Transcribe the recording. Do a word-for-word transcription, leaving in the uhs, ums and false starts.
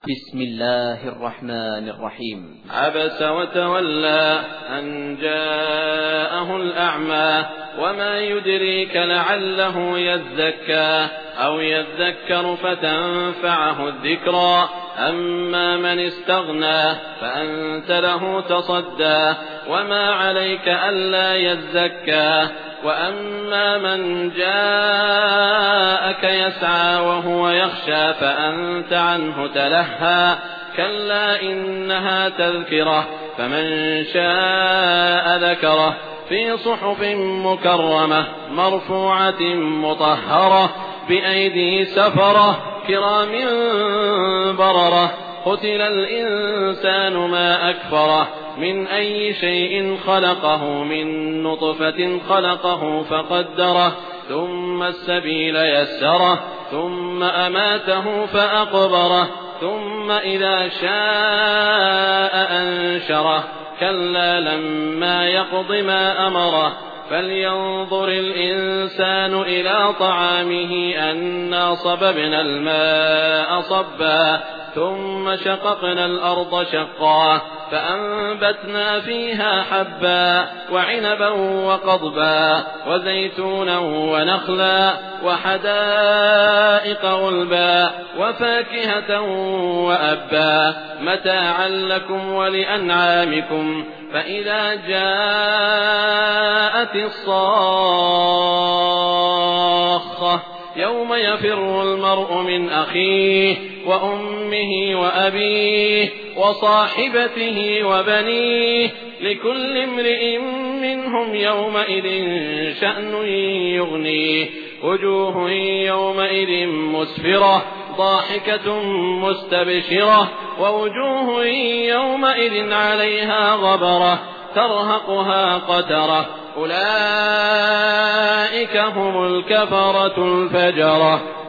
بسم الله الرحمن الرحيم. عبس وتولى أن جاءه الأعمى وما يدريك لعله يزكى أو يذكر فتنفعه الذكرى أما من استغنى فأنت له تصدى وما عليك ألا يزكى وأما من جاءك يسعى وهو يخشى فأنت عنه تلهى كلا إنها تذكرة فمن شاء ذكره في صحف مكرمة مرفوعة مطهرة بأيدي سفرة كرام بررة قتل الإنسان ما أكفره من أي شيء خلقه من نطفة خلقه فقدره ثم السبيل يسره ثم أماته فأقبره ثم إذا شاء أنشره كلا لما يقض ما أمره فلينظر الإنسان إلى طعامه أنا صببنا الماء صبا ثم شققنا الأرض شقا فأنبتنا فيها حبا وعنبا وقضبا وزيتونا ونخلا وحدائق غلبا وفاكهة وأبا متاعا لكم ولأنعامكم فإذا جاءت الصاخة يوم يفر المرء من أخيه وأمه وأبيه وصاحبته وبنيه لكل امرئ منهم يومئذ شأن يغنيه وجوه يومئذ مسفرة ضاحكة مستبشرة ووجوه يومئذ عليها غبرة ترهقها قترة أولئك هم الكفرة الفجرة.